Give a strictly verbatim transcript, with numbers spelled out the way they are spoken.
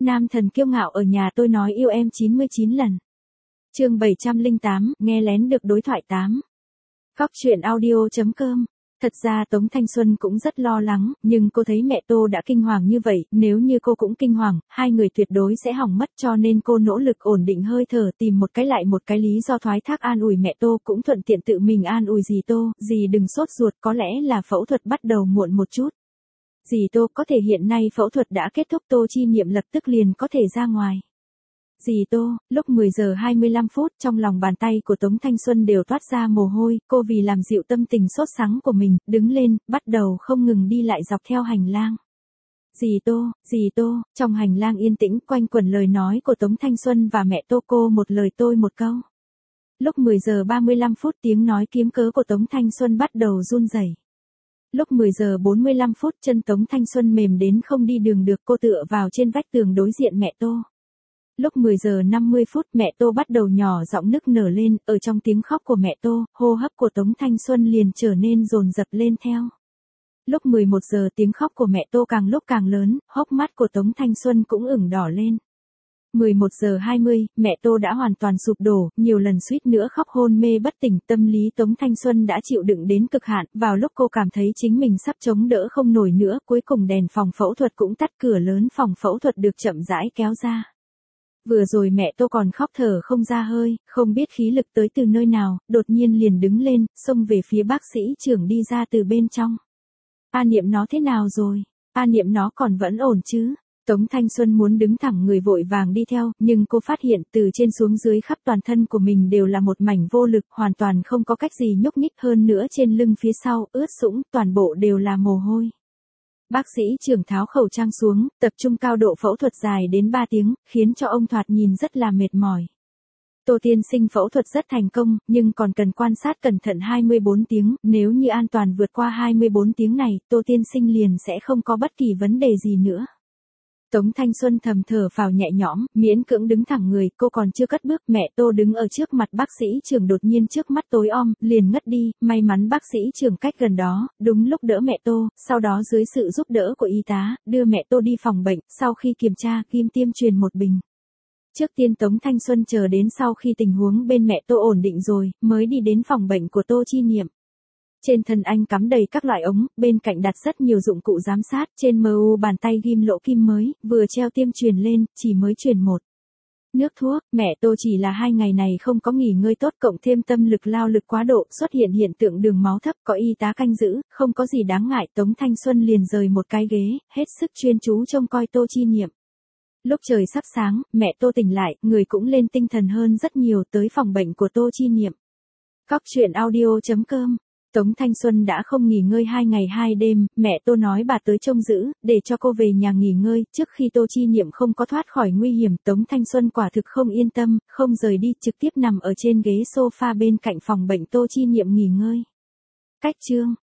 Nam thần kiêu ngạo ở nhà tôi nói yêu em chín mươi chín lần. Chương bảy trăm lẻ tám, nghe lén được đối thoại tám. Góc truyện audio.com. Thật ra Tống Thanh Xuân cũng rất lo lắng, nhưng cô thấy mẹ Tô đã kinh hoàng như vậy, nếu như cô cũng kinh hoàng, hai người tuyệt đối sẽ hỏng mất, cho nên cô nỗ lực ổn định hơi thở, tìm một cái lại một cái lý do thoái thác an ủi mẹ Tô, cũng thuận tiện tự mình an ủi dì Tô, dì đừng sốt ruột, có lẽ là phẫu thuật bắt đầu muộn một chút. Dì Tô, có thể hiện nay phẫu thuật đã kết thúc, Tô Chi Niệm lập tức liền có thể ra ngoài. Dì Tô, lúc mười giờ hai mươi lăm phút, trong lòng bàn tay của Tống Thanh Xuân đều toát ra mồ hôi, cô vì làm dịu tâm tình sốt sắng của mình, đứng lên, bắt đầu không ngừng đi lại dọc theo hành lang. Dì Tô, dì Tô, trong hành lang yên tĩnh quanh quẩn lời nói của Tống Thanh Xuân và mẹ Tô, cô một lời tôi một câu. Lúc mười giờ ba mươi lăm phút, tiếng nói kiếm cớ của Tống Thanh Xuân bắt đầu run rẩy. Lúc mười giờ bốn mươi lăm phút, chân Tống Thanh Xuân mềm đến không đi đường được, cô tựa vào trên vách tường đối diện mẹ Tô. Lúc mười giờ năm mươi phút, mẹ Tô bắt đầu nhỏ giọng nức nở lên, ở trong tiếng khóc của mẹ Tô, hô hấp của Tống Thanh Xuân liền trở nên dồn dập lên theo. Lúc mười một giờ, tiếng khóc của mẹ Tô càng lúc càng lớn, hốc mắt của Tống Thanh Xuân cũng ửng đỏ lên. mười một giờ hai mươi, mẹ Tô đã hoàn toàn sụp đổ, nhiều lần suýt nữa khóc hôn mê bất tỉnh, tâm lý Tống Thanh Xuân đã chịu đựng đến cực hạn, vào lúc cô cảm thấy chính mình sắp chống đỡ không nổi nữa, cuối cùng đèn phòng phẫu thuật cũng tắt, cửa lớn phòng phẫu thuật được chậm rãi kéo ra. Vừa rồi mẹ Tô còn khóc thở không ra hơi, không biết khí lực tới từ nơi nào, đột nhiên liền đứng lên, xông về phía bác sĩ trưởng đi ra từ bên trong. A Niệm nó thế nào rồi? A Niệm nó còn vẫn ổn chứ? Tống Thanh Xuân muốn đứng thẳng người vội vàng đi theo, nhưng cô phát hiện từ trên xuống dưới khắp toàn thân của mình đều là một mảnh vô lực, hoàn toàn không có cách gì nhúc nhích, hơn nữa trên lưng phía sau, ướt sũng, toàn bộ đều là mồ hôi. Bác sĩ trưởng tháo khẩu trang xuống, tập trung cao độ phẫu thuật dài đến ba tiếng, khiến cho ông thoạt nhìn rất là mệt mỏi. Tô tiên sinh phẫu thuật rất thành công, nhưng còn cần quan sát cẩn thận hai mươi bốn tiếng, nếu như an toàn vượt qua hai mươi bốn tiếng này, Tô tiên sinh liền sẽ không có bất kỳ vấn đề gì nữa. Tống Thanh Xuân thầm thở phào nhẹ nhõm, miễn cưỡng đứng thẳng người, cô còn chưa cất bước, mẹ Tô đứng ở trước mặt bác sĩ trưởng đột nhiên trước mắt tối om, liền ngất đi, may mắn bác sĩ trưởng cách gần đó, đúng lúc đỡ mẹ Tô, sau đó dưới sự giúp đỡ của y tá, đưa mẹ Tô đi phòng bệnh, sau khi kiểm tra, kim tiêm truyền một bình. Trước tiên Tống Thanh Xuân chờ đến sau khi tình huống bên mẹ Tô ổn định rồi, mới đi đến phòng bệnh của Tô Chi Niệm. Trên thân anh cắm đầy các loại ống, bên cạnh đặt rất nhiều dụng cụ giám sát, trên mờ u bàn tay ghim lỗ kim mới, vừa treo tiêm truyền lên, chỉ mới truyền một. Nước thuốc, mẹ Tô chỉ là hai ngày này không có nghỉ ngơi tốt, cộng thêm tâm lực lao lực quá độ, xuất hiện hiện tượng đường máu thấp, có y tá canh giữ, không có gì đáng ngại, Tống Thanh Xuân liền rời một cái ghế, hết sức chuyên chú trông coi Tô Chi Niệm. Lúc trời sắp sáng, mẹ Tô tỉnh lại, người cũng lên tinh thần hơn rất nhiều, tới phòng bệnh của Tô Chi Niệm. Góc truyện audio.com. Tống Thanh Xuân đã không nghỉ ngơi hai ngày hai đêm, mẹ Tô nói bà tới trông giữ, để cho cô về nhà nghỉ ngơi, trước khi Tô Chi Niệm không có thoát khỏi nguy hiểm, Tống Thanh Xuân quả thực không yên tâm, không rời đi, trực tiếp nằm ở trên ghế sofa bên cạnh phòng bệnh Tô Chi Niệm nghỉ ngơi. Cách chương.